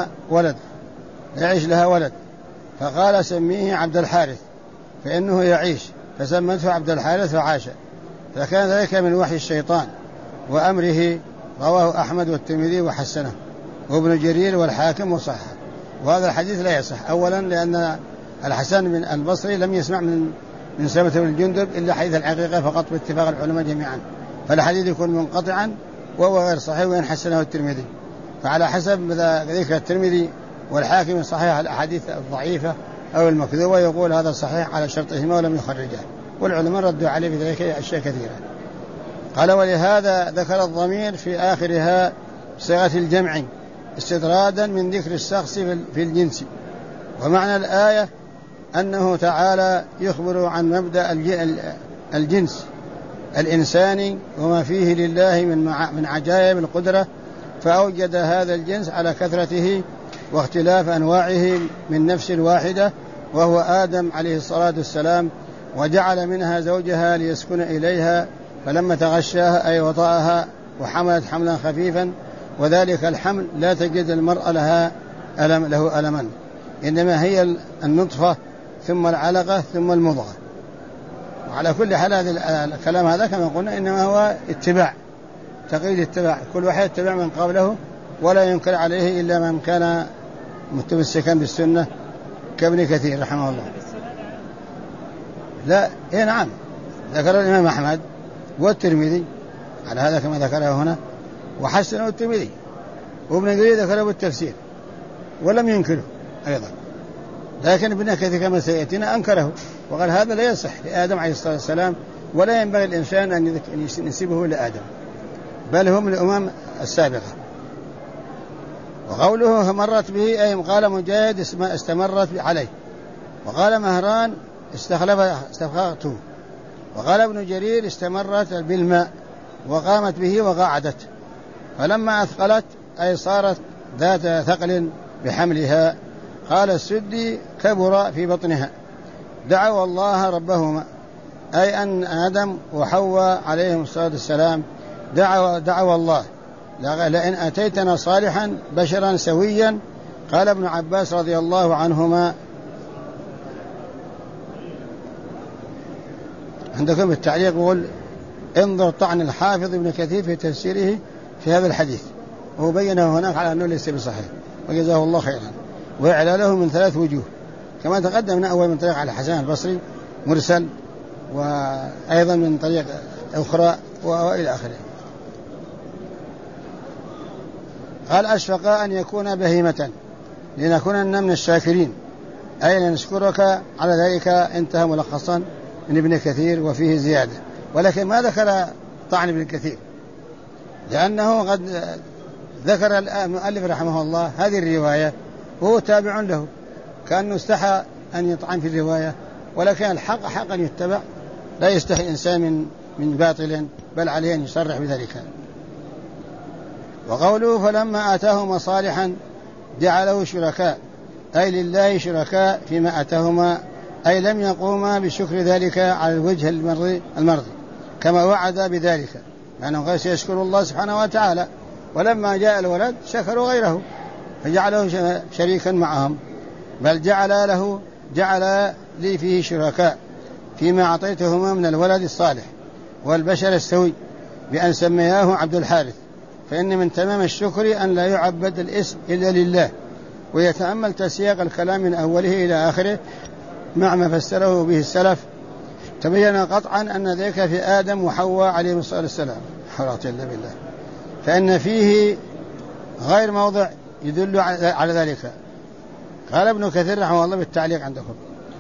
لها ولد فقال سميه عبد الحارث فإنه يعيش، فسمته عبد الحارث فعاش، فكان ذلك من وحي الشيطان وأمره. رواه أحمد والترمذي وحسنه وابن جرير والحاكم وصححه. وهذا الحديث لا يصح، أولا لأن الحسن من البصري لم يسمع من سيبة بن جندب إلا حديث العقيقة فقط باتفاق العلماء جميعا، فالحديث يكون منقطعا وهو غير صحيح وإن حسنه الترمذي. فعلى حسب ذكر الترمذي والحاكم صحيح الأحاديث الضعيفة أو المكذوبة يقول هذا صحيح على شرطهما ولم يخرجه، والعلماء ردوا عليه بذلك أشياء كثيرة. قال ولهذا ذكر الضمير في آخرها صيغة الجمع استطرادا من ذكر الشخص في الجنس. ومعنى الآية أنه تعالى يخبر عن مبدأ الجنس الإنساني وما فيه لله من عجائب القدرة، فأوجد هذا الجنس على كثرته واختلاف أنواعه من نفس واحدة وهو آدم عليه الصلاة والسلام، وجعل منها زوجها ليسكن إليها، فلما تغشاها أي وطأها وحملت حملا خفيفا، وذلك الحمل لا تجد المرأة له ألما، إنما هي النطفة ثم العلقة ثم المضغة. وعلى كل حال هذا الكلام هذا كما قلنا إنما هو اتباع، تقليد اتباع، كل واحد اتبع من قبله ولا ينكر عليه إلا من كان متمسكا بالسنة كابن كثير رحمه الله. لا إيه نعم، ذكر الإمام أحمد والترمذي على هذا كما ذكره هنا، وحسنه الترمذي، وابن جرير ذكره بالتفسير ولم ينكره أيضا، لكن ابن كثير كما سيأتينا أنكره وقال هذا لا يصح لآدم عليه الصلاة والسلام، ولا ينبغي الإنسان أن ينسبه لآدم، بل هم الأمم السابقة. وقوله مرت به أي قال مجاهد استمرت عليه، وقال مهران استفقته، وقال ابن جرير استمرت بالماء وقامت به وقعدت، فلما أثقلت أي صارت ذات ثقل بحملها. قال السدي كبر في بطنها. دعوا الله ربهما أي أن آدم وحواء عليهم الصلاة والسلام دعوا الله لئن أتيتنا صالحا بشرا سويا. قال ابن عباس رضي الله عنهما، عندكم التعليق يقول انظر طعن الحافظ ابن كثير في تفسيره في هذا الحديث، وهو بينه هناك على أنه ليس بصحيح وجزاه الله خيرا، وإعلاله من 3 وجوه كما تقدمنا، أول من طريق على حسن البصري مرسل، وأيضا من طريق أخرى وإلى آخره. قال أشفق أن يكون بهيمة لنكونن من الشاكرين أي لنشكرك على ذلك، انتهى ملخصا من ابن كثير وفيه زيادة، ولكن ما ذكر طعن ابن كثير لأنه قد ذكر المؤلف رحمه الله هذه الرواية وهو تابع له، كأنه استحى أن يطعن في الرواية، ولكن الحق حقا يتبع، لا يستحي إنسان من باطل، بل عليه أن يصرح بذلك. وقوله فلما آتاهما صالحا جعله شركاء أي لله شركاء فيما آتاهما، أي لم يقوما بشكر ذلك على الوجه المرضي كما وعد بذلك، لأنه قال سيشكر الله سبحانه وتعالى، ولما جاء الولد شكروا غيره فجعله شريكا معهم، بل جعل لي فيه شركاء فيما أعطيتهما من الولد الصالح والبشر السوي بأن سمياه عبد الحارث، فإن من تمام الشكر أن لا يعبد الاسم إلا لله. ويتأمل تسياق الكلام من أوله إلى آخره مع ما فسره به السلف، تبين قطعا أن ذلك في آدم وحواء عليهم الصلاة والسلام، حرات إلا بالله، فإن فيه غير موضع يدل على ذلك. قال ابن كثير رحمه الله بالتعليق عندكم.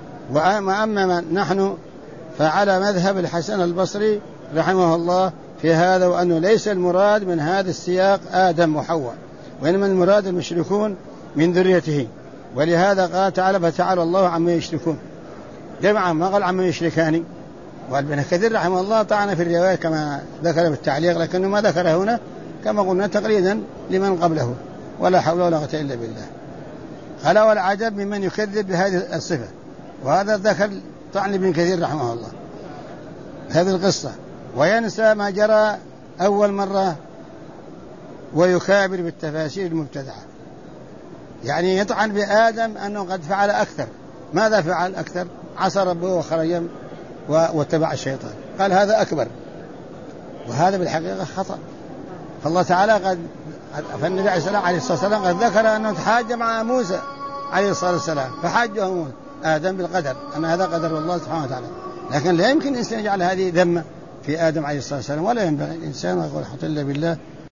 وأما نحن فعلى مذهب الحسن البصري رحمه الله في هذا، وأنه ليس المراد من هذا السياق آدم وحواء، وإنما المراد المشركون من ذريته، ولهذا قال تعالى فتعالى الله عما يشركون، جمعا ما قال عما يشركان. وابن كثير رحمه الله طعن في الرواية كما ذكر بالتعليق، لكنه ما ذكر هنا كما قلنا تقليدا لمن قبله، ولا حول ولا قوة إلا بالله. قال والعجب ممن يكذب بهذه الصفة، وهذا ذكر طعن ابن كثير رحمه الله هذه القصة، وينسى ما جرى أول مرة ويكابر بالتفاسير المبتدعة، يعني يطعن بآدم أنه قد فعل أكثر. ماذا فعل أكثر؟ عصى ربه وخرج واتبع الشيطان، قال هذا أكبر، وهذا بالحقيقة خطأ. فالله تعالى فالنبي عليه الصلاة والسلام قد ذكر أنه تحاج مع موسى عليه الصلاة والسلام، فحاجه آدم بالقدر، أن هذا قدر الله سبحانه وتعالى، لكن لا يمكن الإنسان يجعل هذه ذمة في آدم عليه الصلاة والسلام، ولا ينبغي الإنسان يقول حط إلا بالله